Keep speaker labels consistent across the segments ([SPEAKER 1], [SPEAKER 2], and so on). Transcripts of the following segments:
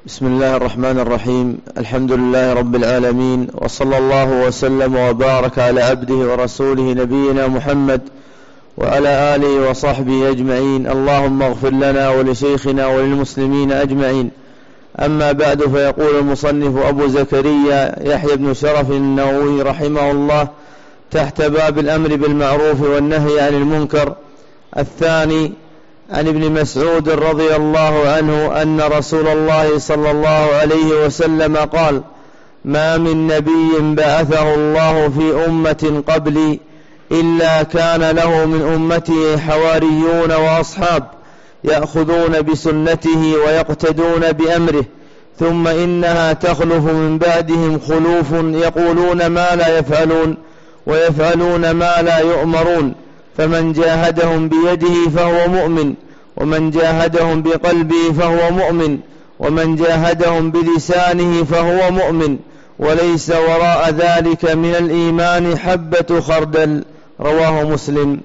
[SPEAKER 1] بسم الله الرحمن الرحيم. الحمد لله رب العالمين، وصلى الله وسلم وبارك على عبده ورسوله نبينا محمد وعلى آله وصحبه أجمعين. اللهم اغفر لنا ولشيخنا وللمسلمين أجمعين. أما بعد، فيقول المصنف أبو زكريا يحيى بن شرف النووي رحمه الله تحت باب الأمر بالمعروف والنهي عن المنكر الثاني: عن ابن مسعود رضي الله عنه أن رسول الله صلى الله عليه وسلم قال: ما من نبي بعثه الله في أمة قبلي إلا كان له من أمته حواريون وأصحاب يأخذون بسنته ويقتدون بأمره، ثم إنها تخلف من بعدهم خلوف يقولون ما لا يفعلون ويفعلون ما لا يؤمرون، فمن جاهدهم بيده فهو مؤمن، ومن جاهدهم بقلبه فهو مؤمن، ومن جاهدهم بلسانه فهو مؤمن، وليس وراء ذلك من الإيمان حبة خردل. رواه مسلم.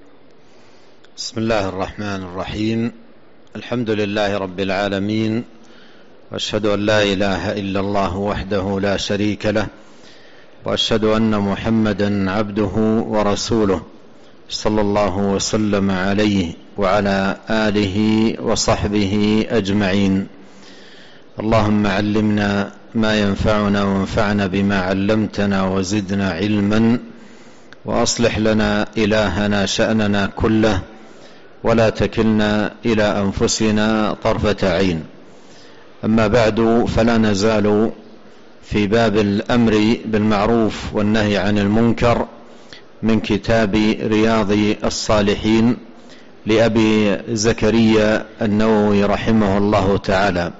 [SPEAKER 2] بسم الله الرحمن الرحيم. الحمد لله رب العالمين، وأشهد أن لا إله إلا الله وحده لا شريك له، وأشهد أن محمدا عبده ورسوله صلى الله وسلم عليه وعلى آله وصحبه أجمعين. اللهم علمنا ما ينفعنا وانفعنا بما علمتنا وزدنا علما، وأصلح لنا إلهنا شأننا كله، ولا تكلنا إلى أنفسنا طرفة عين. أما بعد، فلا نزال في باب الأمر بالمعروف والنهي عن المنكر من كتاب رياض الصالحين لأبي زكريا النووي رحمه الله تعالى.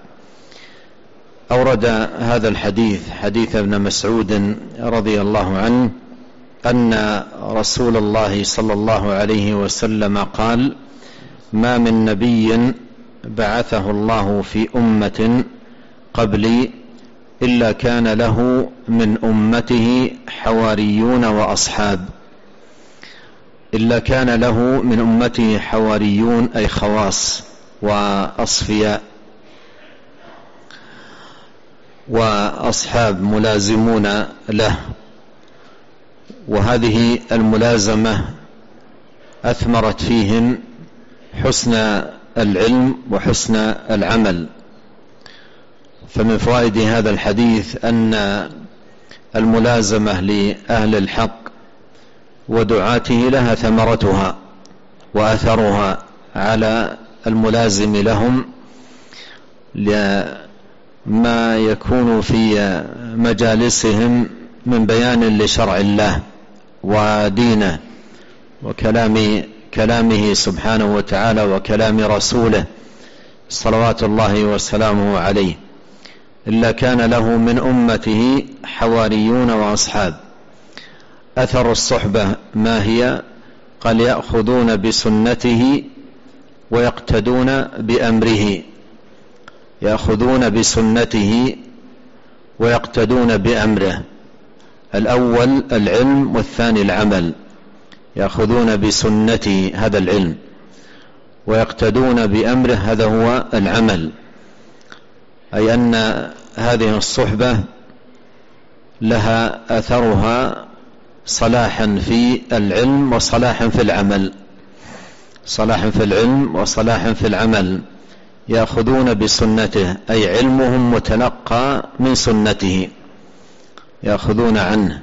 [SPEAKER 2] أورد هذا الحديث، حديث ابن مسعود رضي الله عنه، أن رسول الله صلى الله عليه وسلم قال: ما من نبي بعثه الله في أمة قبلي إلا كان له من أمته حواريون وأصحاب. إلا كان له من أمته حواريون أي خواص وأصفياء، وأصحاب ملازمون له، وهذه الملازمة أثمرت فيهم حسن العلم وحسن العمل. فمن فوائد هذا الحديث أن الملازمة لأهل الحق ودعاته لها ثمرتها وأثرها على الملازم لهم، لما يكون في مجالسهم من بيان لشرع الله ودينه وكلامه سبحانه وتعالى وكلام رسوله صلوات الله وسلامه عليه. إلا كان له من أمته حواريون وأصحاب. أثر الصحبة ما هي؟ قال: يأخذون بسنته ويقتدون بأمره. يأخذون بسنته ويقتدون بأمره. الأول العلم والثاني العمل. يأخذون بسنته، هذا العلم، ويقتدون بأمره، هذا هو العمل. أي أن هذه الصحبة لها أثرها صلاحا في العلم وصلاحا في العمل. صلاحا في العلم وصلاحا في العمل. يأخذون بسنته أي علمهم متلقى من سنته، يأخذون عنه،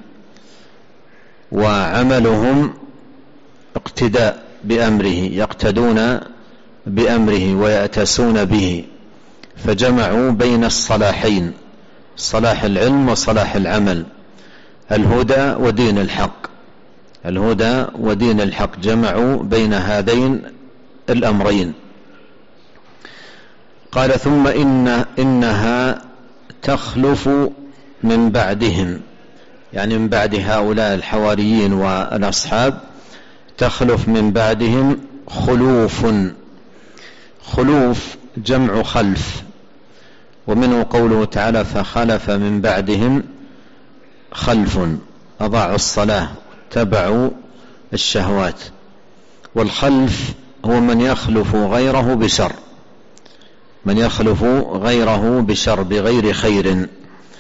[SPEAKER 2] وعملهم اقتداء بأمره، يقتدون بأمره ويأتسون به. فجمعوا بين الصلاحين، صلاح العلم وصلاح العمل، الهدى ودين الحق. الهدى ودين الحق جمعوا بين هذين الأمرين. قال: ثم إنها تخلف من بعدهم، يعني من بعد هؤلاء الحواريين والأصحاب، تخلف من بعدهم خلوف. خلوف جمع خلف، ومنه قوله تعالى: فخلف من بعدهم خلف أضاعوا الصلاة تبعوا الشهوات. والخلف هو من يخلف غيره بشر، من يخلف غيره بشر بغير خير.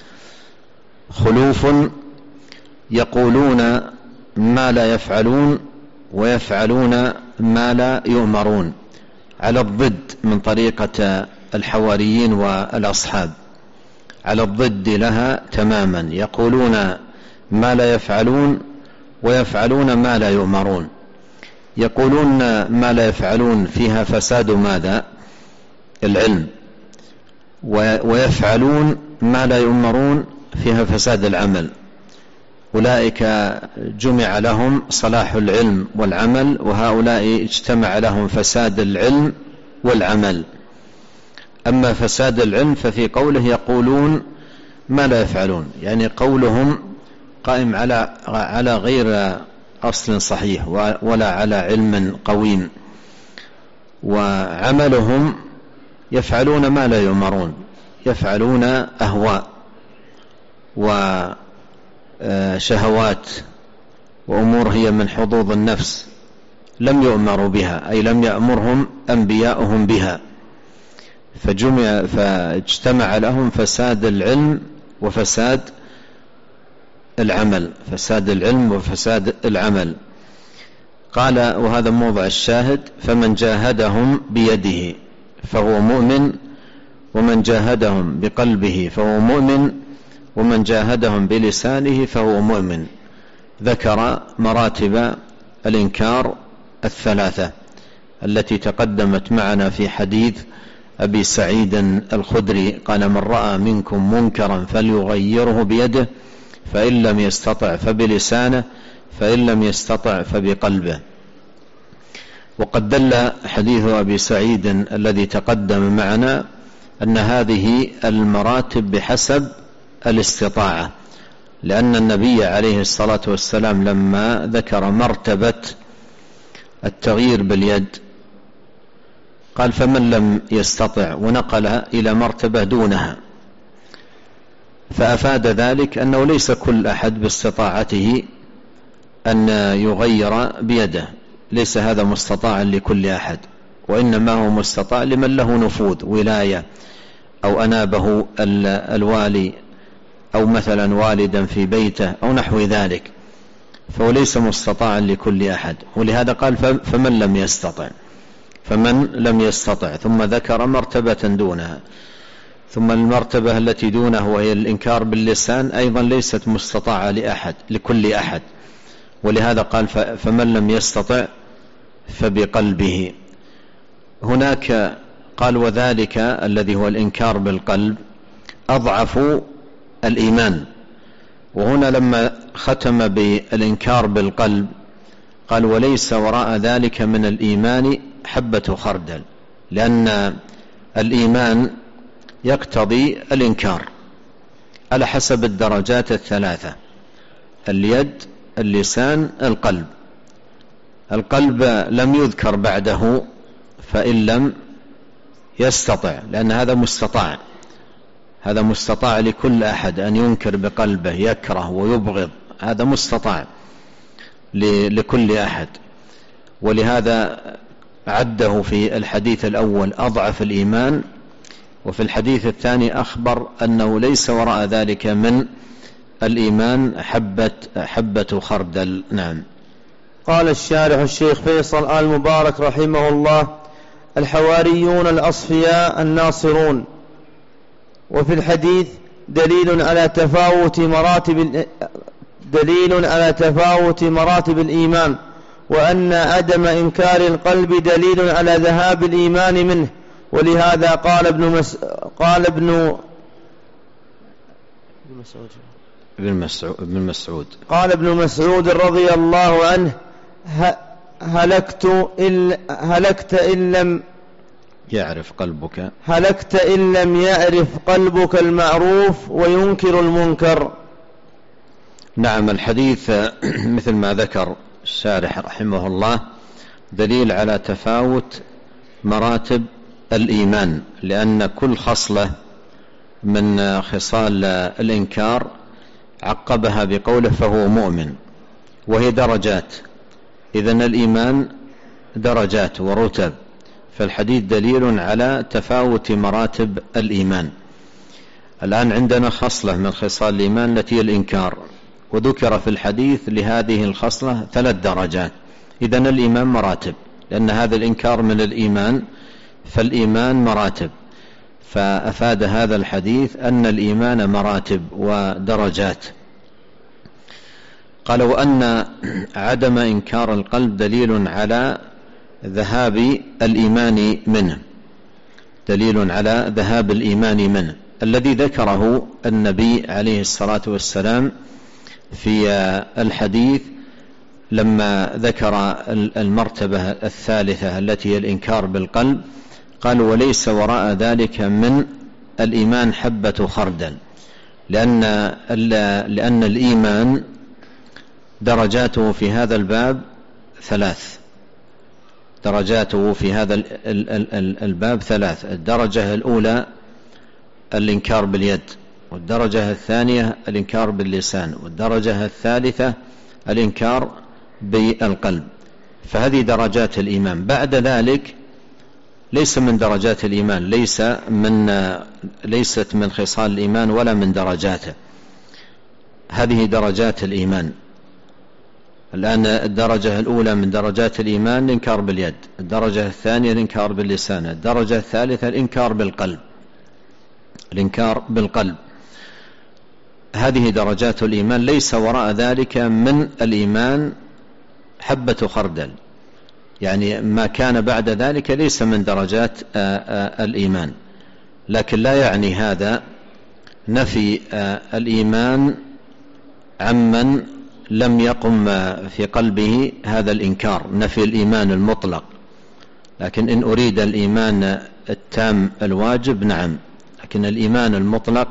[SPEAKER 2] خلوف يقولون ما لا يفعلون ويفعلون ما لا يؤمرون، على الضد من طريقة الحواريين والأصحاب، على الضد لها تماما، يقولون ما لا يفعلون ويفعلون ما لا يؤمرون. يقولون ما لا يفعلون فيها فساد ماذا؟ العلم، ويفعلون ما لا يؤمرون فيها فساد العمل. أولئك جمع لهم صلاح العلم والعمل، وهؤلاء اجتمع لهم فساد العلم والعمل. أما فساد العلم ففي قوله يقولون ما لا يفعلون، يعني قولهم قائم على غير أصل صحيح ولا على علم قويم، وعملهم يفعلون ما لا يؤمرون، يفعلون أهواء وشهوات وأمور هي من حظوظ النفس لم يؤمروا بها، أي لم يأمرهم أنبياؤهم بها، فاجتمع لهم فساد العلم وفساد العمل، فساد العلم وفساد العمل. قال وهذا موضع الشاهد: فمن جاهدهم بيده فهو مؤمن، ومن جاهدهم بقلبه فهو مؤمن، ومن جاهدهم بلسانه فهو مؤمن. ذكر مراتب الإنكار الثلاثة التي تقدمت معنا في حديث أبي سعيد الخدري قال: من رأى منكم منكرا فليغيره بيده، فإن لم يستطع فبلسانه، فإن لم يستطع فبقلبه. وقد دل حديث أبي سعيد الذي تقدم معنا أن هذه المراتب بحسب الاستطاعة، لأن النبي عليه الصلاة والسلام لما ذكر مرتبة التغيير باليد قال: فمن لم يستطع، ونقلها إلى مرتبة دونها، فأفاد ذلك أنه ليس كل أحد باستطاعته أن يغير بيده، ليس هذا مستطاعا لكل أحد، وإنما هو مستطاع لمن له نفوذ ولاية، أو أنابه الوالي، أو مثلا والدا في بيته أو نحو ذلك، فهو ليس مستطاعا لكل أحد. ولهذا قال: فمن لم يستطع، فمن لم يستطع، ثم ذكر مرتبة دونها. ثم المرتبة التي دونه وهي الإنكار باللسان أيضا ليست مستطاعة لكل أحد، ولهذا قال: فمن لم يستطع فبقلبه. هناك قال: وذلك الذي هو الإنكار بالقلب أضعف الإيمان. وهنا لما ختم بالإنكار بالقلب قال: وليس وراء ذلك من الإيمان حبة خردل، لأن الإيمان يقتضي الإنكار على حسب الدرجات الثلاثة: اليد، اللسان، القلب. القلب لم يذكر بعده فإن لم يستطع، لأن هذا مستطاع، هذا مستطاع لكل أحد أن ينكر بقلبه، يكره ويبغض، هذا مستطاع لكل أحد. ولهذا عده في الحديث الأول أضعف الإيمان، وفي الحديث الثاني أخبر أنه ليس وراء ذلك من الإيمان حبة خردل. نعم.
[SPEAKER 1] قال الشارح الشيخ فيصل آل مبارك رحمه الله: الحواريون الأصفياء الناصرون. وفي الحديث دليل على تفاوت مراتب الإيمان، وأن عدم إنكار القلب دليل على ذهاب الإيمان منه. ولهذا قال ابن مسعود رضي الله عنه: هلكت إن لم يعرف قلبك المعروف وينكر المنكر.
[SPEAKER 2] نعم. الحديث مثل ما ذكر الشارح رحمه الله دليل على تفاوت مراتب الإيمان، لأن كل خصلة من خصال الإنكار عقبها بقوله فهو مؤمن، وهي درجات. إذن الإيمان درجات ورتب، فالحديث دليل على تفاوت مراتب الإيمان. الآن عندنا خصلة من خصال الإيمان التي هي الإنكار، وذكر في الحديث لهذه الخصلة 3 درجات. إذن الإيمان مراتب، لأن هذا الإنكار من الإيمان، فالإيمان مراتب. فأفاد هذا الحديث أن الإيمان مراتب ودرجات. قال: وأن عدم إنكار القلب دليل على ذهاب الإيمان منه، دليل على ذهاب الإيمان منه، الذي ذكره النبي عليه الصلاة والسلام في الحديث لما ذكر المرتبة الثالثة التي هي الإنكار بالقلب. قال: وليس وراء ذلك من الإيمان حبة خردل، لأن الإيمان درجاته في هذا الباب 3. درجاته في هذا الباب 3. الدرجة الأولى الإنكار باليد، والدرجة الثانية الإنكار باللسان، والدرجة الثالثة الإنكار بالقلب. فهذه درجات الإيمان. بعد ذلك ليس من درجات الإيمان، ليست من خصال الإيمان ولا من درجاته. هذه درجات الإيمان. الآن الدرجة الأولى من درجات الإيمان الإنكار باليد، الدرجة الثانية الإنكار باللسان، الدرجة الثالثة الإنكار بالقلب. الإنكار بالقلب. هذه درجات الإيمان، ليس وراء ذلك من الإيمان حبة خردل، يعني ما كان بعد ذلك ليس من درجات الإيمان. لكن لا يعني هذا نفي الإيمان عمن لم يقم في قلبه هذا الإنكار، نفي الإيمان المطلق. لكن إن أريد الإيمان التام الواجب نعم، لكن الإيمان المطلق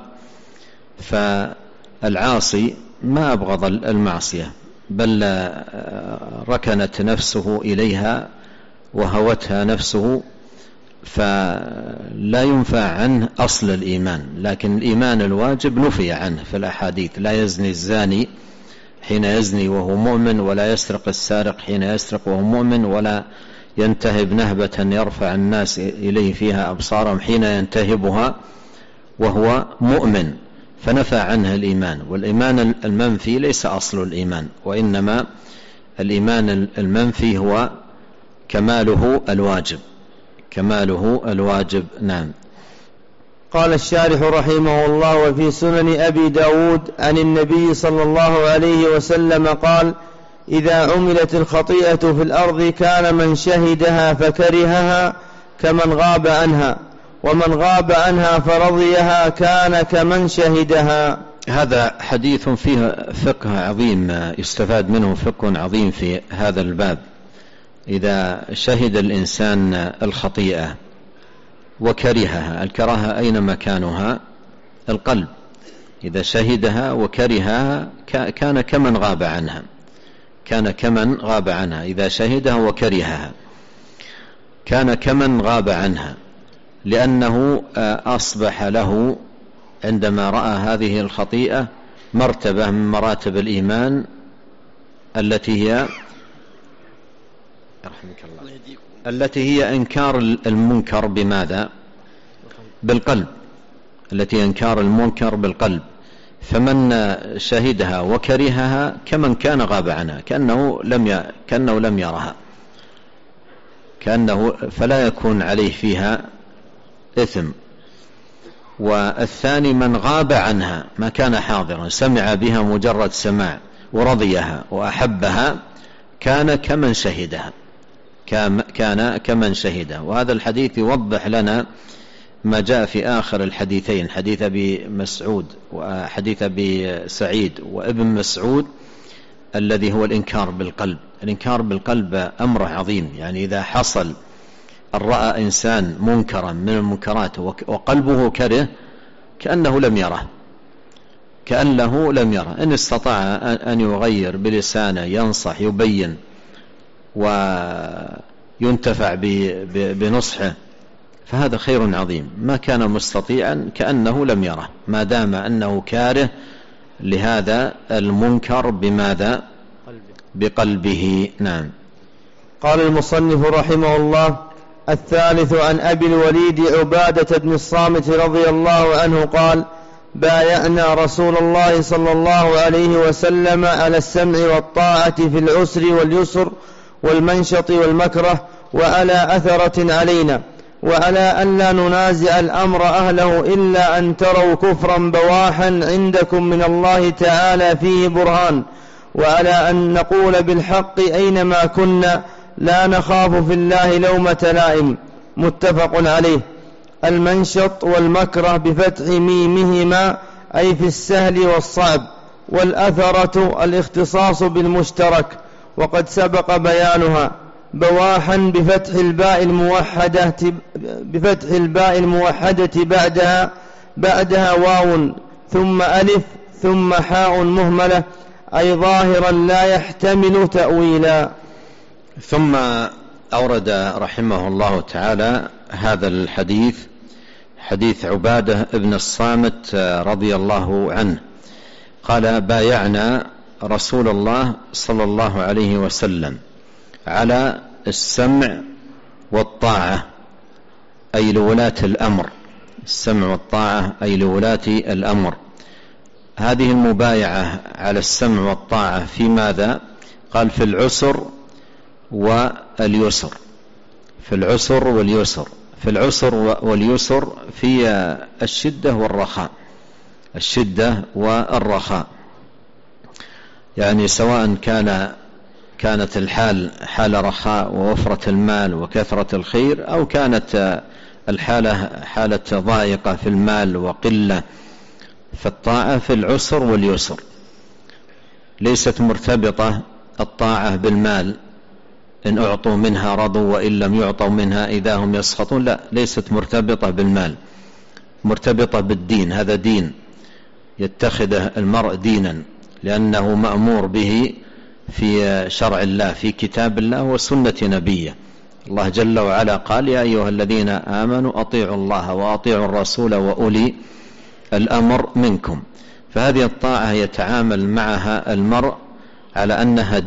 [SPEAKER 2] فالعاصي ما أبغض المعصية، بل ركنت نفسه إليها وهوتها نفسه، فلا ينفع عنه أصل الإيمان. لكن الإيمان الواجب نفي عنه في الأحاديث: لا يزني الزاني حين يزني وهو مؤمن، ولا يسرق السارق حين يسرق وهو مؤمن، ولا ينتهب نهبة يرفع الناس إليه فيها أبصارهم حين ينتهبها وهو مؤمن. فنفى عنه الإيمان. والإيمان المنفي ليس أصل الإيمان، وإنما الإيمان المنفي هو كماله الواجب، كماله الواجب. نعم.
[SPEAKER 1] قال الشارح رحمه الله: وفي سنن أبي داود عن النبي صلى الله عليه وسلم قال: إذا عملت الخطيئة في الأرض كان من شهدها فكرهها كمن غاب عنها، ومن غاب عنها فرضيها كان كمن شهدها.
[SPEAKER 2] هذا حديث فيه فقه عظيم، يستفاد منه فقه عظيم في هذا الباب. إذا شهد الإنسان الخطيئة وكرهها، الكراهة أين مكانها؟ القلب. إذا شهدها وكرهها كان كمن غاب عنها، كان كمن غاب عنها. إذا شهدها وكرهها كان كمن غاب عنها، لأنه أصبح له عندما رأى هذه الخطيئة مرتبة من مراتب الإيمان التي هي إنكار المنكر بماذا؟ بالقلب، التي إنكار المنكر بالقلب. فمن شهدها وكرهها كمن كان غاب عنها، كأنه لم يرها، فلا يكون عليه فيها إثم. والثاني من غاب عنها، ما كان حاضرا، سمع بها مجرد سماع ورضيها وأحبها، كان كمن شهدها، كان كمن شهدها. وهذا الحديث يوضح لنا ما جاء في آخر الحديثين، حديث أبي مسعود وحديث أبي سعيد وابن مسعود، الذي هو الإنكار بالقلب. الإنكار بالقلب أمر عظيم، يعني إذا حصل أن رأى إنسان منكرا من المنكرات وقلبه كره كأنه لم يره، إن استطاع أن يغير بلسانه، ينصح، يبين وينتفع بنصحه، فهذا خير عظيم. ما كان مستطيعا كأنه لم يره، ما دام أنه كاره لهذا المنكر بماذا؟ بقلبه. نعم.
[SPEAKER 1] قال المصنف رحمه الله: الثالث عن أبي الوليد عبادة بن الصامت رضي الله عنه قال: بايعنا رسول الله صلى الله عليه وسلم على السمع والطاعة في العسر واليسر والمنشط والمكره، وعلى أثرة علينا، وعلى أن لا ننازع الأمر أهله إلا أن تروا كفرا بواحا عندكم من الله تعالى فيه برهان، وعلى أن نقول بالحق أينما كنا لا نخاف في الله لومة لائم. متفق عليه. المنشط والمكره بفتح ميمهما أي في السهل والصعب، والأثرة الاختصاص بالمشترك وقد سبق بيانها. بواحا بفتح الباء الموحدة بعدها واو ثم ألف ثم حاء مهملة، أي ظاهرا لا يحتمل تأويلا.
[SPEAKER 2] ثم أورد رحمه الله تعالى هذا الحديث، حديث عبادة ابن الصامت رضي الله عنه قال: بايعنا رسول الله صلى الله عليه وسلم على السمع والطاعة أي لولاة الأمر، السمع والطاعة أي لولاة الأمر. هذه المبايعة على السمع والطاعة في ماذا؟ قال: في العسر واليسر. في العسر واليسر، في العسر واليسر في الشدة والرخاء، الشدة والرخاء، يعني سواء كانت الحال حال رخاء ووفرة المال وكثرة الخير، أو كانت الحالة حالة ضائقة في المال وقلة، فالطاعة في العسر واليسر. ليست مرتبطة الطاعة بالمال، إن أعطوا منها رضوا وإن لم يعطوا منها إذا هم يسخطون، لا، ليست مرتبطة بالمال، مرتبطة بالدين. هذا دين يتخذه المرء دينا لأنه مأمور به في شرع الله، في كتاب الله وسنة نبيه. الله جل وعلا قال: يا أيها الذين آمنوا أطيعوا الله وأطيعوا الرسول وأولي الأمر منكم. فهذه الطاعة يتعامل معها المرء على أنها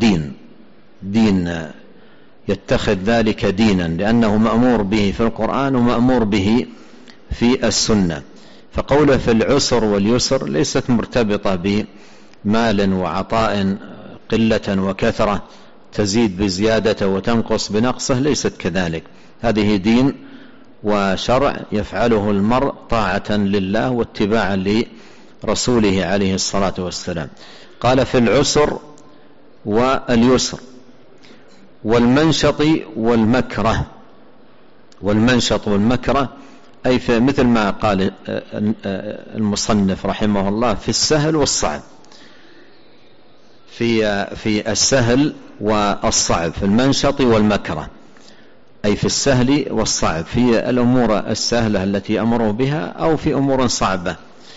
[SPEAKER 2] دين يتخذ ذلك دينا، لأنه مأمور به في القرآن ومأمور به في السنة. فقوله في العسر واليسر ليست مرتبطة بمال وعطاء، قلة وكثرة، تزيد بزيادة وتنقص بنقصه، ليست كذلك. هذه دين وشرع يفعله المرء طاعة لله واتباعا لرسوله عليه الصلاة والسلام. قال: في العسر واليسر والمنشط والمكره. والمنشط والمكره أي في مثل ما قال المصنف رحمه الله: في السهل والصعب، في السهل والصعب، في المنشط والمكره، أي في السهل والصعب، في الأمور السهلة التي أمروا بها أو في أمور صعبة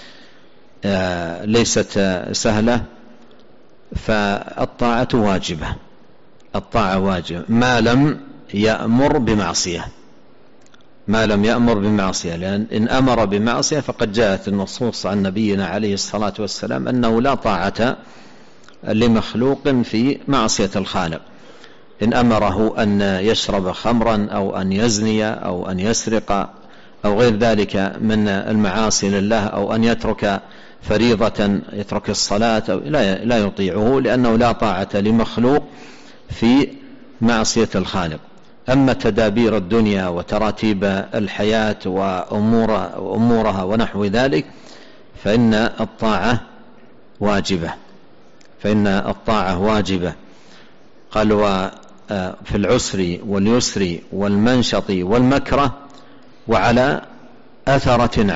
[SPEAKER 2] ليست سهلة، فالطاعة واجبة. الطاعة واجبة ما لم يأمر بمعصية، ما لم يأمر بمعصية، لأن إن أمر بمعصية فقد جاءت النصوص عن نبينا عليه الصلاة والسلام أنه لا طاعة لمخلوق في معصية الخالق. إن أمره أن يشرب خمرا أو أن يزني أو أن يسرق أو غير ذلك من المعاصي لله، أو أن يترك فريضة، يترك الصلاة، أو لا يطيعه، لأنه لا طاعة لمخلوق في معصية الخالق. أما تدابير الدنيا وتراتيب الحياة وأمورها ونحو ذلك فإن الطاعة واجبة. قال: في العسر واليسر والمنشط والمكره وعلى أثرة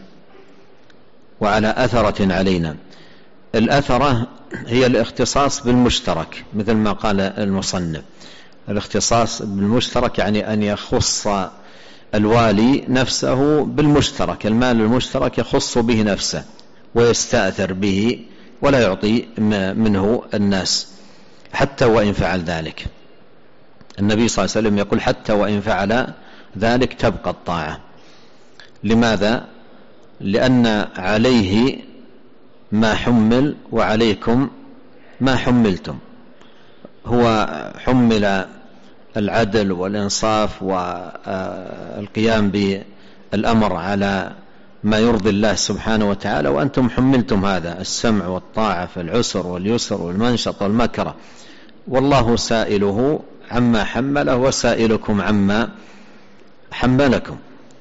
[SPEAKER 2] علينا. الأثرة هي الاختصاص بالمشترك، مثل ما قال المصنف، الاختصاص بالمشترك يعني أن يخص الوالي نفسه بالمشترك، المال المشترك يخص به نفسه ويستأثر به ولا يعطي منه الناس حتى وإن فعل ذلك. النبي صلى الله عليه وسلم يقول: حتى وإن فعل ذلك تبقى الطاعة. لماذا؟ لأن عليه ما حمل وعليكم ما حملتم. هو حمل العدل والإنصاف والقيام بالأمر على ما يرضي الله سبحانه وتعالى، وأنتم حملتم هذا السمع والطاعة في العسر واليسر والمنشط والمكره، والله سائله عما حمله وسائلكم عما حملكم،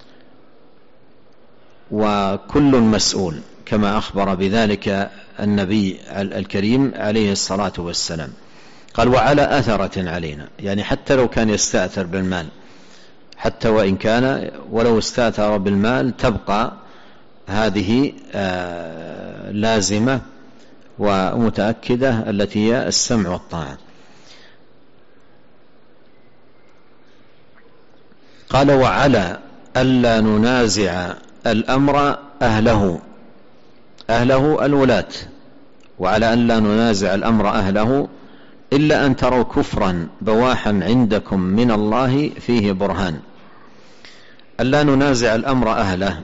[SPEAKER 2] وكل مسؤول كما أخبر بذلك النبي الكريم عليه الصلاة والسلام. قال وعلى أثرة علينا، يعني حتى لو كان يستأثر بالمال، حتى وإن كان ولو استأثر بالمال تبقى هذه لازمة ومتأكدة التي هي السمع والطاعة. قال وعلى ألا ننازع الأمر أهله الولاة، وعلى ألا ننازع الأمر أهله إلا أن تروا كفرا بواحا عندكم من الله فيه برهان. ألا ننازع الأمر أهله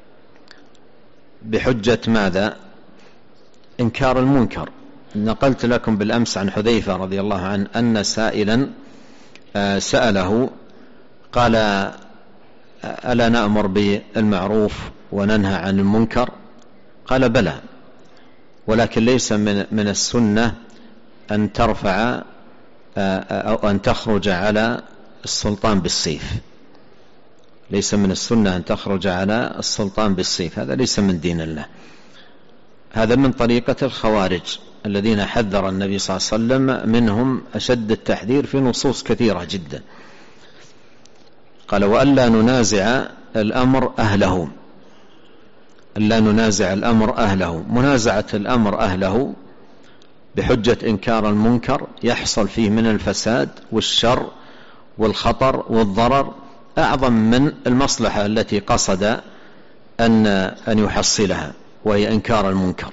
[SPEAKER 2] بحجة ماذا؟ إنكار المنكر. نقلت لكم بالأمس عن حذيفة رضي الله عنه أن سائلا سأله قال ألا نأمر بالمعروف وننهى عن المنكر؟ قال بلى، ولكن ليس من السنة أن ترفع أو أن تخرج على السلطان بالسيف، ليس من السنة أن تخرج على السلطان بالسيف، هذا ليس من دين الله، هذا من طريقة الخوارج الذين حذر النبي صلى الله عليه وسلم منهم أشد التحذير في نصوص كثيرة جدا. قال وألا ننازع الأمر أهله، ألا ننازع الأمر أهله. منازعة الأمر أهله بحجة إنكار المنكر يحصل فيه من الفساد والشر والخطر والضرر أعظم من المصلحة التي قصد أن يحصلها، وهي إنكار المنكر.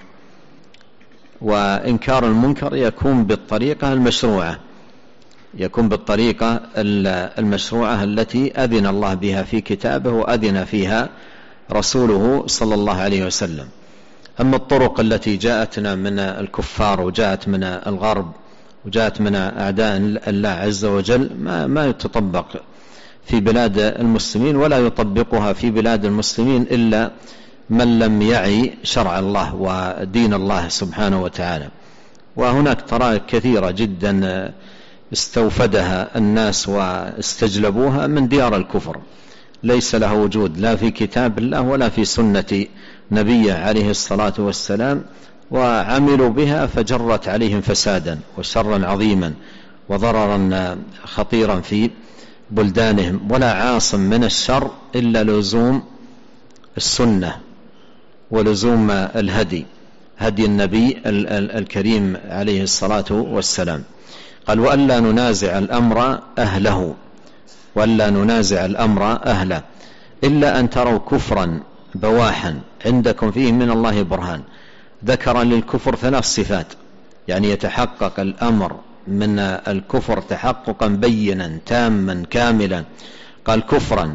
[SPEAKER 2] وإنكار المنكر يكون بالطريقة المشروعة، يكون بالطريقة المشروعة التي أذن الله بها في كتابه وأذن فيها رسوله صلى الله عليه وسلم. أما الطرق التي جاءتنا من الكفار وجاءت من الغرب وجاءت من أعداء الله عز وجل ما يتطبق في بلاد المسلمين، ولا يطبقها في بلاد المسلمين إلا من لم يعي شرع الله ودين الله سبحانه وتعالى. وهناك طرائق كثيرة جدا استوفدها الناس واستجلبوها من ديار الكفر، ليس له وجود لا في كتاب الله ولا في سنة نبيه عليه الصلاة والسلام، وعملوا بها فجرت عليهم فسادا وشرا عظيما وضررا خطيرا في بلدانهم. ولا عاصم من الشر إلا لزوم السنة ولزوم هدي النبي الكريم عليه الصلاة والسلام. قال وألا ننازع الأمر أهله، وألا ننازع الأمر أهله إلا أن تروا كفرا بواحا عندكم فيه من الله برهان. ذكر للكفر 3 صفات، يعني يتحقق الأمر من الكفر تحققا بينا تاما كاملا. قال كفرا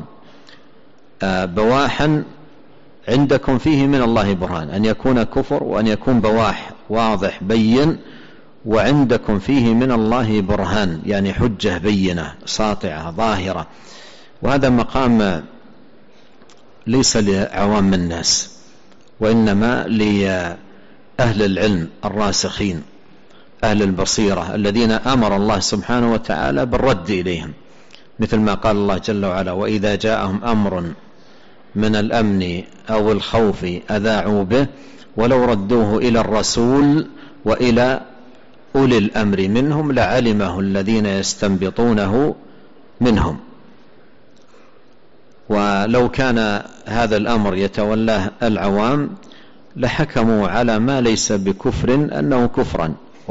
[SPEAKER 2] بواحا عندكم فيه من الله برهان، أن يكون كفر وأن يكون بواح واضح بين، وعندكم فيه من الله برهان يعني حجة بينة ساطعة ظاهرة. وهذا مقام ليس لعوام الناس، وإنما لأهل العلم الراسخين أهل البصيرة الذين أمر الله سبحانه وتعالى بالرد إليهم، مثل ما قال الله جل وعلا وإذا جاءهم أمر من الأمن أو الخوف أذاعوا به ولو ردوه إلى الرسول وإلى أولي الأمر منهم لعلمه الذين يستنبطونه منهم. ولو كان هذا الأمر يتولاه العوام لحكموا على ما ليس بكفر أنه كفرا،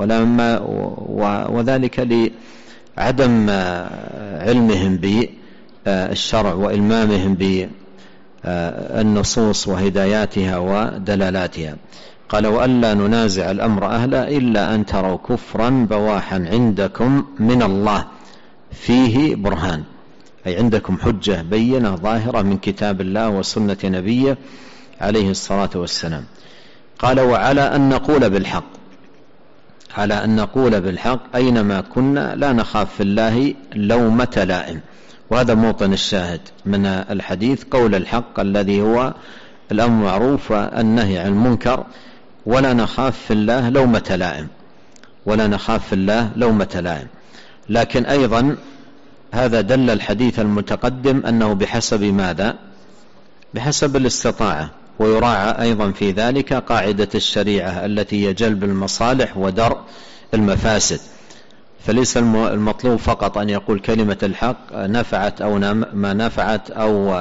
[SPEAKER 2] وذلك لعدم علمهم بالشرع وإلمامهم بالنصوص وهداياتها ودلالاتها. قال وألا ننازع الأمر أهله إلا أن تروا كفرا بواحا عندكم من الله فيه برهان، أي عندكم حجة بينة ظاهرة من كتاب الله وسنة نبيه عليه الصلاة والسلام. قال وعلى أن نقول بالحق، على أن نقول بالحق أينما كنا لا نخاف في الله لومة لائم. وهذا موطن الشاهد من الحديث، قول الحق الذي هو الأمر معروف والنهي عن المنكر، ولا نخاف في الله لومة لائم، ولا نخاف في الله لومة لائم. لكن أيضا هذا دل الحديث المتقدم أنه بحسب ماذا؟ بحسب الاستطاعة، ويراعى أيضا في ذلك قاعدة الشريعة التي هي جلب المصالح ودرء المفاسد. فليس المطلوب فقط أن يقول كلمة الحق نفعت أو ما نفعت أو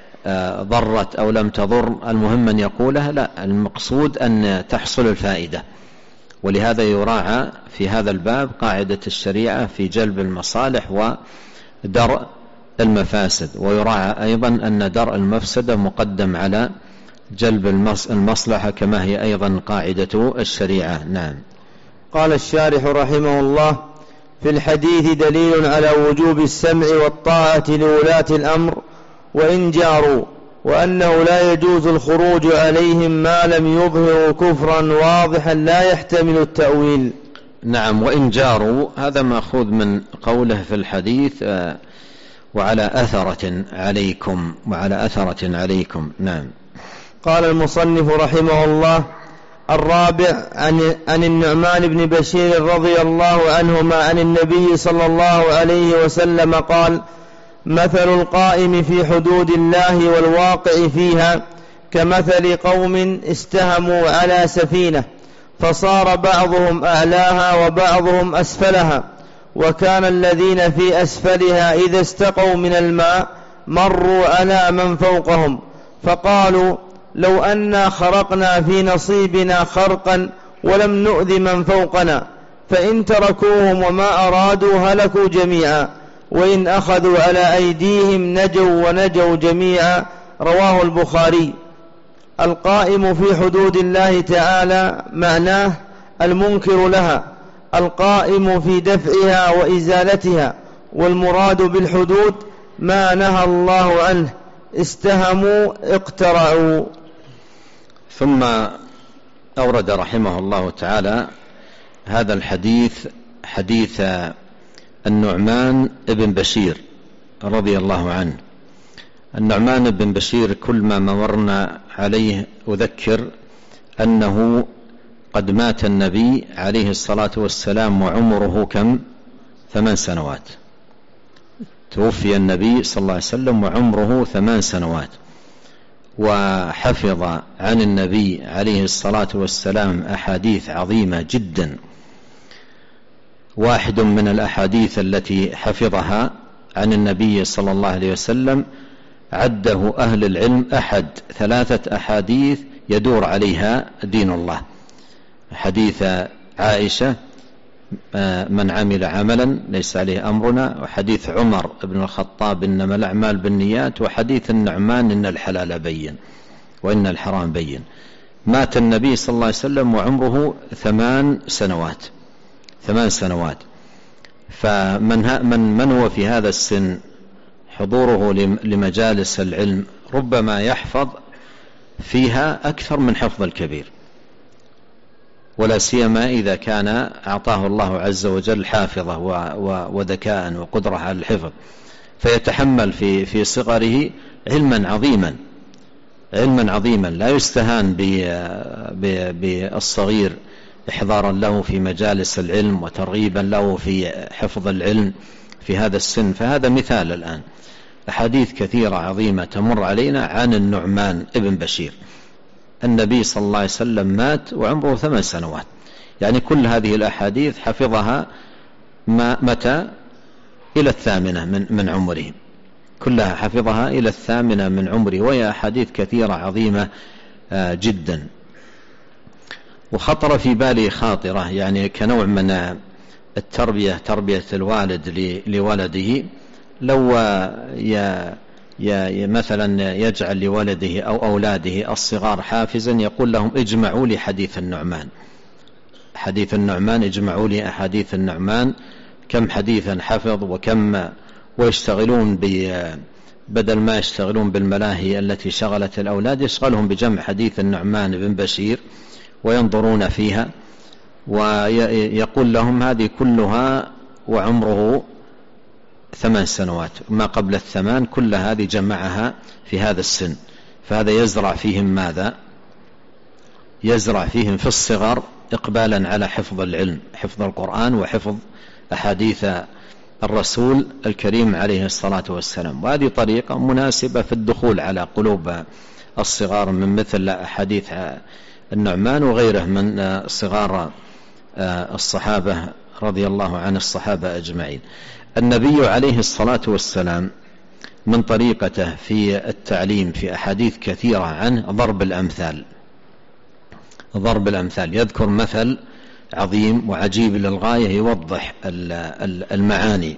[SPEAKER 2] ضرت أو لم تضر، المهم أن يقولها، لا، المقصود أن تحصل الفائدة. ولهذا يراعى في هذا الباب قاعدة الشريعة في جلب المصالح ودرء المفاسد، ويراعى أيضا أن درء المفسدة مقدم على جلب المصلحة كما هي أيضا قاعدة الشريعة. نعم.
[SPEAKER 1] قال الشارح رحمه الله: في الحديث دليل على وجوب السمع والطاعة لولاة الأمر وإن جاروا، وأنه لا يجوز الخروج عليهم ما لم يظهروا كفرا واضحا لا يحتمل التأويل.
[SPEAKER 2] نعم، وإن جاروا هذا مأخوذ من قوله في الحديث وعلى أثرة عليكم، وعلى أثرة عليكم. نعم.
[SPEAKER 1] قال المصنف رحمه الله: الرابع عن النعمان بن بشير رضي الله عنهما عن النبي صلى الله عليه وسلم قال: مثل القائم في حدود الله والواقع فيها كمثل قوم استهموا على سفينة فصار بعضهم أعلاها وبعضهم أسفلها، وكان الذين في أسفلها إذا استقوا من الماء مروا على من فوقهم فقالوا: لو أنا خرقنا في نصيبنا خرقا ولم نؤذ من فوقنا، فإن تركوهم وما أرادوا هلكوا جميعا، وإن أخذوا على أيديهم نجوا ونجوا جميعا. رواه البخاري. القائم في حدود الله تعالى معناه المنكر لها، القائم في دفعها وإزالتها، والمراد بالحدود ما نهى الله عنه، استهموا اقترعوا.
[SPEAKER 2] ثم أورد رحمه الله تعالى هذا الحديث، حديث النعمان بن بشير رضي الله عنه. النعمان بن بشير كل ما مرنا عليه أذكر أنه قد مات النبي عليه الصلاة والسلام وعمره كم؟ 8 سنوات. توفي النبي صلى الله عليه وسلم وعمره 8 سنوات، وحفظ عن النبي عليه الصلاة والسلام أحاديث عظيمة جدا. واحد من الأحاديث التي حفظها عن النبي صلى الله عليه وسلم عده أهل العلم أحد 3 أحاديث يدور عليها دين الله: حديث عائشة من عمل عملا ليس عليه أمرنا، وحديث عمر بن الخطاب إنما الأعمال بالنيات، وحديث النعمان إن الحلال بين وإن الحرام بين. مات النبي صلى الله عليه وسلم وعمره 8 سنوات. 8 سنوات. فمن هو في هذا السن حضوره لمجالس العلم ربما يحفظ فيها أكثر من حفظ الكبير، ولا سيما إذا كان أعطاه الله عز وجل حافظة وذكاء وقدرة على الحفظ، فيتحمل في صغره علما عظيما لا يستهان بالصغير إحضارا له في مجالس العلم وترغيبا له في حفظ العلم في هذا السن. فهذا مثال الآن، أحاديث كثيرة عظيمة تمر علينا عن النعمان ابن بشير. النبي صلى الله عليه وسلم مات وعمره 8 سنوات، يعني كل هذه الأحاديث حفظها متى؟ إلى 8 من عمره، كلها حفظها إلى 8 من عمره، وهي أحاديث كثيرة عظيمة جدا. وخطر في بالي خاطرة يعني كنوع من التربية، تربية الوالد لولده، لو مثلا يجعل لولده أو أولاده الصغار حافزا يقول لهم: اجمعوا لي حديث النعمان، حديث النعمان، اجمعوا لي أحاديث النعمان، كم حديثا حفظ وكم، ويشتغلون بدل ما يشتغلون بالملاهي التي شغلت الأولاد يشغلهم بجمع حديث النعمان بن بشير وينظرون فيها ويقول لهم هذه كلها وعمره 8 سنوات، ما قبل 8 كل هذه جمعها في هذا السن. فهذا يزرع فيهم ماذا؟ يزرع فيهم في الصغر إقبالا على حفظ العلم، حفظ القرآن وحفظ أحاديث الرسول الكريم عليه الصلاة والسلام. وهذه طريقة مناسبة في الدخول على قلوب الصغار من مثل أحاديث النعمان وغيره من صغار الصحابة رضي الله عن الصحابة أجمعين. النبي عليه الصلاة والسلام من طريقته في التعليم في أحاديث كثيرة عنه ضرب الأمثال. ضرب الأمثال، يذكر مثل عظيم وعجيب للغاية يوضح المعاني.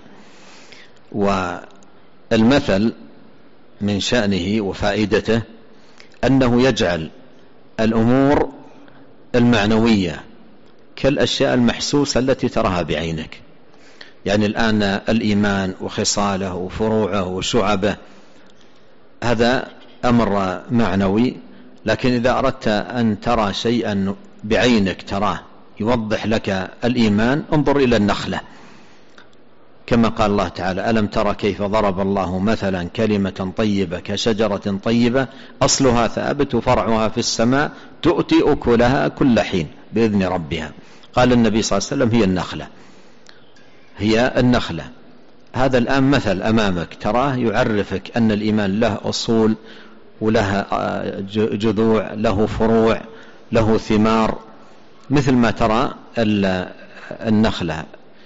[SPEAKER 2] والمثل من شأنه وفائدته أنه يجعل الأمور المعنوية كالأشياء المحسوسة التي تراها بعينك. يعني الآن الإيمان وخصاله وفروعه وشعبه هذا أمر معنوي، لكن إذا أردت أن ترى شيئا بعينك تراه يوضح لك الإيمان انظر إلى النخلة، كما قال الله تعالى: ألم تر كيف ضرب الله مثلا كلمة طيبة كشجرة طيبة أصلها ثابت فرعها في السماء تؤتي أكلها كل حين بإذن ربها. قال النبي صلى الله عليه وسلم: هي النخلة، هي النخلة. هذا الآن مثل أمامك تراه يعرفك أن الإيمان له أصول وله جذوع، له فروع، له ثمار، مثل ما ترى النخلة،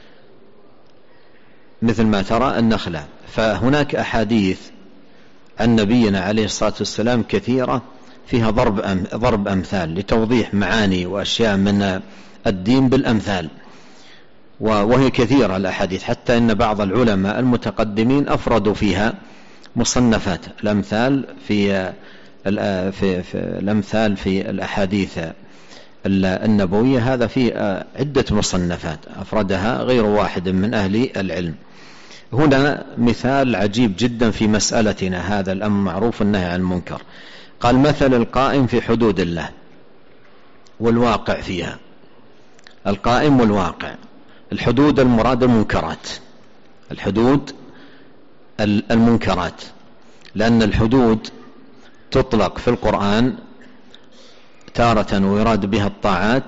[SPEAKER 2] مثل ما ترى النخلة. فهناك أحاديث عن نبينا عليه الصلاة والسلام كثيرة فيها ضرب أمثال لتوضيح معاني وأشياء من الدين بالأمثال، وهي كثيرة الأحاديث، حتى إن بعض العلماء المتقدمين أفردوا فيها مصنفات الأمثال في الأمثال في الأحاديث النبوية. هذا في عدة مصنفات أفردها غير واحد من أهل العلم. هنا مثال عجيب جدا في مسألتنا، هذا الأمر معروف النهي عن المنكر. قال: مثل القائم في حدود الله والواقع فيها. القائم والواقع، الحدود المراد المنكرات، الحدود المنكرات، لأن الحدود تطلق في القرآن تارة ويراد بها الطاعات،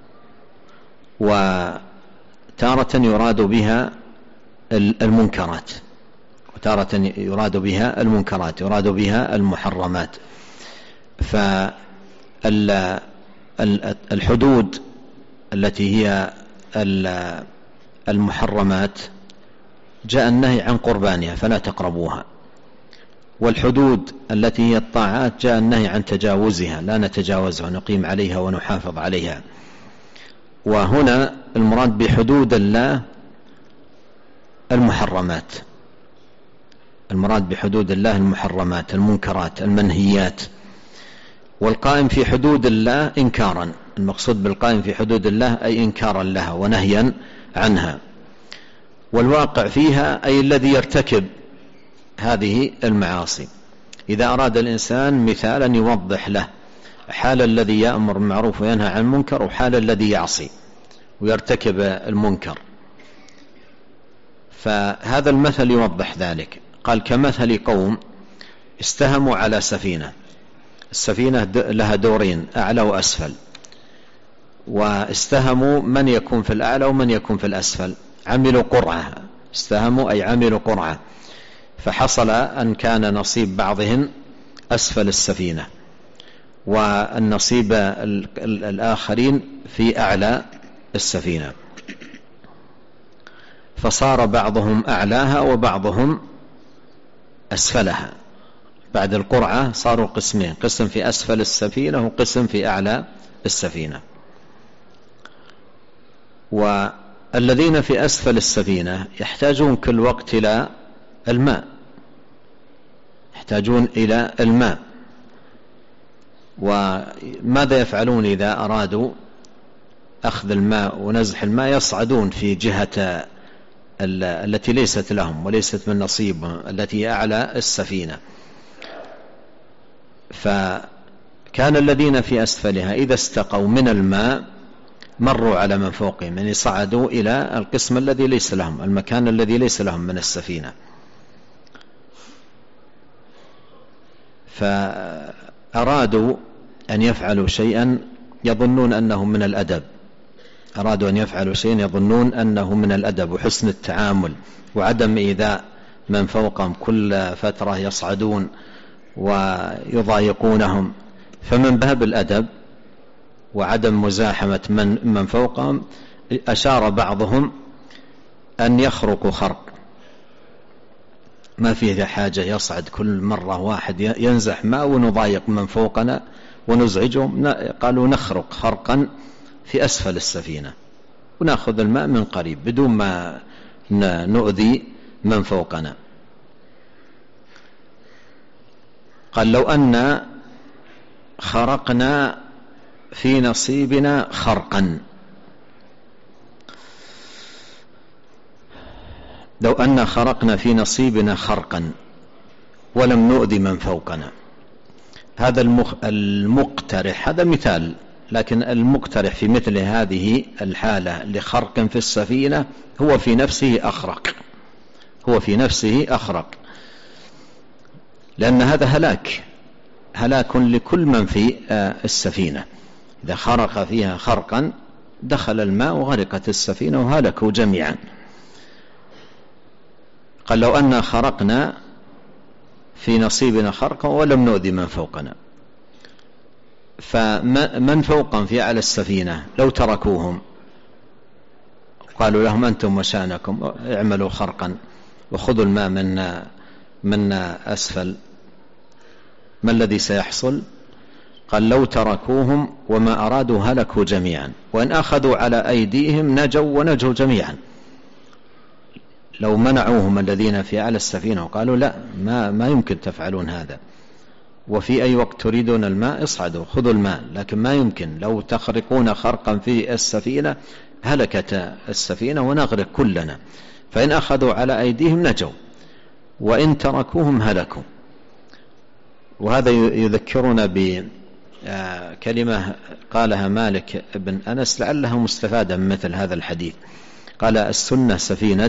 [SPEAKER 2] وتارة يراد بها المنكرات، وتارة يراد بها المنكرات، يراد بها المحرمات. فالحدود التي هي المحرمات جاء النهي عن قربانها فلا تقربوها، والحدود التي هي الطاعات جاء النهي عن تجاوزها، لا نتجاوزها ونقيم عليها ونحافظ عليها. وهنا المراد بحدود الله المحرمات، المراد بحدود الله المحرمات، المنكرات، المنهيات. والقائم في حدود الله إنكارا، المقصود بالقائم في حدود الله أي إنكارا لها ونهيا عنها. والواقع فيها أي الذي يرتكب هذه المعاصي. إذا أراد الإنسان مثالا يوضح له حال الذي يأمر بالمعروف وينهى عن المنكر وحال الذي يعصي ويرتكب المنكر، فهذا المثل يوضح ذلك. قال: كمثل قوم استهموا على سفينة. السفينة لها دورين، أعلى وأسفل، واستهموا من يكون في الأعلى ومن يكون في الأسفل، عملوا قرعة، استهموا أي عملوا قرعة، فحصل أن كان نصيب بعضهم أسفل السفينة والنصيب الآخرين في أعلى السفينة، فصار بعضهم أعلاها وبعضهم أسفلها. بعد القرعة صاروا قسمين، قسم في أسفل السفينة وقسم في أعلى السفينة. والذين في أسفل السفينة يحتاجون كل وقت إلى الماء، يحتاجون إلى الماء. وماذا يفعلون إذا أرادوا أخذ الماء ونزح الماء؟ يصعدون في جهة التي ليست لهم وليست من نصيبهم، التي أعلى السفينة. فكان الذين في أسفلها إذا استقوا من الماء مروا على من فوقهم، يعني صعدوا إلى القسم الذي ليس لهم، المكان الذي ليس لهم من السفينة. فأرادوا أن يفعلوا شيئا يظنون أنه من الأدب، أرادوا أن يفعلوا شيئا يظنون أنه من الأدب وحسن التعامل وعدم إيذاء من فوقهم، كل فترة يصعدون ويضايقونهم. فمن باب الأدب وعدم مزاحمة من فوقهم أشار بعضهم أن يخرقوا خرق، ما فيه حاجة يصعد كل مرة واحد ينزح ماء ونضايق من فوقنا ونزعجهم. قالوا نخرق خرقا في أسفل السفينة ونأخذ الماء من قريب بدون ما نؤذي من فوقنا. قال لو أن خرقنا في نصيبنا خرقا، لو أن خرقنا في نصيبنا خرقا ولم نؤذي من فوقنا. هذا المقترح، هذا مثال، لكن المقترح في مثل هذه الحالة لخرق في السفينة هو في نفسه أخرق، هو في نفسه أخرق، لأن هذا هلاك لكل من في السفينة. إذا خرق فيها خرقا دخل الماء وغرقت السفينة وهلكوا جميعا. قال لو أن خرقنا في نصيبنا خرقا ولم نؤذي من فوقنا. فمن فوقهم في أعلى السفينة لو تركوهم قالوا لهم أنتم وشأنكم اعملوا خرقا وخذوا الماء من أسفل، ما الذي سيحصل؟ قال لو تركوهم وما أرادوا هلكوا جميعا، وإن أخذوا على أيديهم نجوا ونجوا جميعا. لو منعوهم الذين في أعلى السفينة وقالوا لا ما يمكن تفعلون هذا، وفي أي وقت تريدون الماء اصعدوا خذوا الماء، لكن ما يمكن، لو تخرقون خرقا في السفينة هلكت السفينة ونغرق كلنا. فإن أخذوا على أيديهم نجوا وإن تركوهم هلكوا. وهذا يذكرنا بكلمة قالها مالك بن أنس لعلها مستفادة من مثل هذا الحديث. قال السنة سفينة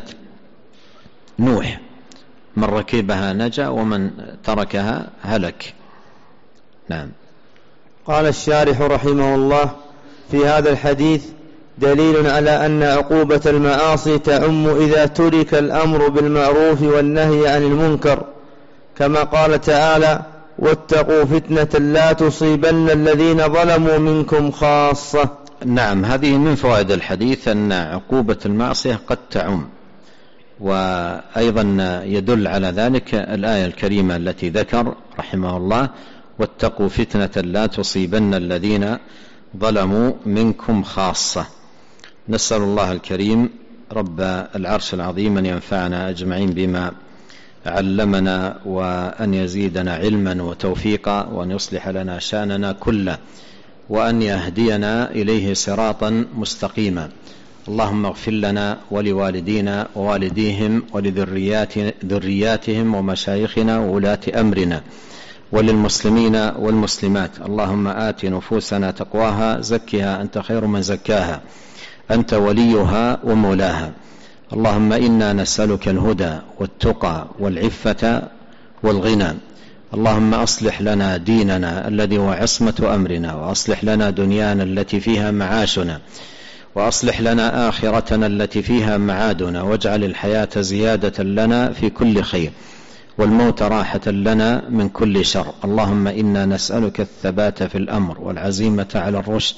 [SPEAKER 2] نوح، من ركبها نجا ومن تركها هلك. نعم.
[SPEAKER 1] قال الشارح رحمه الله: في هذا الحديث دليل على أن عقوبة المعاصي تعم إذا ترك الأمر بالمعروف والنهي عن المنكر، كما قال تعالى: واتقوا فتنة لا تصيبن الذين ظلموا منكم خاصة.
[SPEAKER 2] نعم، هذه من فوائد الحديث أن عقوبة المعصية قد تعم. وأيضا يدل على ذلك الآية الكريمة التي ذكر رحمه الله: واتقوا فتنة لا تصيبن الذين ظلموا منكم خاصة. نسأل الله الكريم رب العرش العظيم أن ينفعنا أجمعين بما علمنا، وأن يزيدنا علما وتوفيقا، وأن يصلح لنا شأننا كله، وأن يهدينا إليه صراطا مستقيما. اللهم اغفر لنا ولوالدينا ووالديهم ولذرياتهم ومشايخنا وولاة أمرنا وللمسلمين والمسلمات. اللهم آت نفوسنا تقواها، زكها أنت خير من زكاها، أنت وليها ومولاها. اللهم إنا نسألك الهدى والتقى والعفة والغنى. اللهم أصلح لنا ديننا الذي هو عصمة أمرنا، وأصلح لنا دنيانا التي فيها معاشنا، وأصلح لنا آخرتنا التي فيها معادنا، واجعل الحياة زيادة لنا في كل خير، والموت راحة لنا من كل شر. اللهم إنا نسألك الثبات في الأمر والعزيمة على الرشد،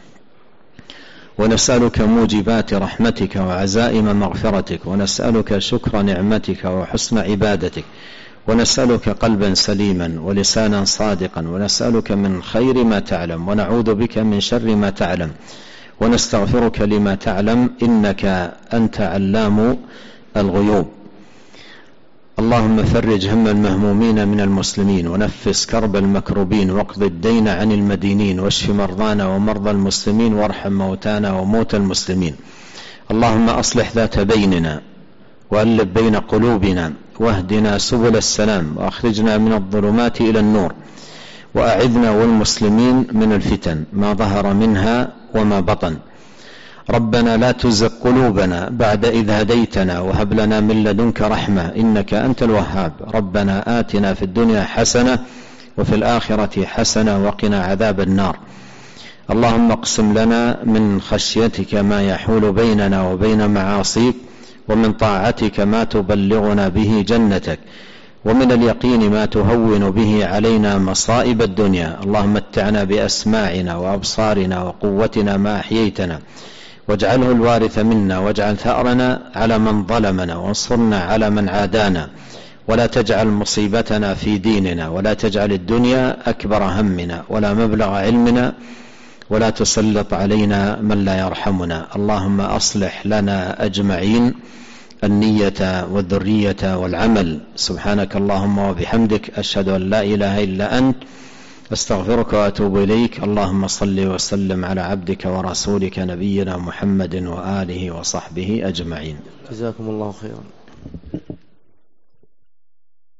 [SPEAKER 2] ونسألك موجبات رحمتك وعزائم مغفرتك، ونسألك شكر نعمتك وحسن عبادتك، ونسألك قلبا سليما ولسانا صادقا، ونسألك من خير ما تعلم، ونعوذ بك من شر ما تعلم، ونستغفرك لما تعلم، إنك أنت علام الغيوب. اللهم فرج هم المهمومين من المسلمين، ونفس كرب المكروبين، واقض الدين عن المدينين، واشف مرضانا ومرضى المسلمين، وارحم موتانا وموتى المسلمين. اللهم أصلح ذات بيننا، وألف بين قلوبنا، واهدنا سبل السلام، وأخرجنا من الظلمات إلى النور، وأعذنا والمسلمين من الفتن ما ظهر منها وما بطن. ربنا لا تزغ قلوبنا بعد إذ هديتنا وهب لنا من لدنك رحمة إنك أنت الوهاب. ربنا آتنا في الدنيا حسنة وفي الآخرة حسنة وقنا عذاب النار. اللهم اقسم لنا من خشيتك ما يحول بيننا وبين معاصيك، ومن طاعتك ما تبلغنا به جنتك، ومن اليقين ما تهون به علينا مصائب الدنيا. اللهم متعنا بأسماعنا وأبصارنا وقوتنا ما أحييتنا، واجعله الوارث منا، واجعل ثأرنا على من ظلمنا، وانصرنا على من عادانا، ولا تجعل مصيبتنا في ديننا، ولا تجعل الدنيا أكبر همنا ولا مبلغ علمنا، ولا تسلط علينا من لا يرحمنا. اللهم أصلح لنا أجمعين النية والذرية والعمل. سبحانك اللهم وبحمدك، أشهد أن لا إله إلا أنت، أستغفرك وأتوب إليك. اللهم صل وسلم على عبدك ورسولك نبينا محمد وآله وصحبه أجمعين.
[SPEAKER 1] جزاكم الله خيرا.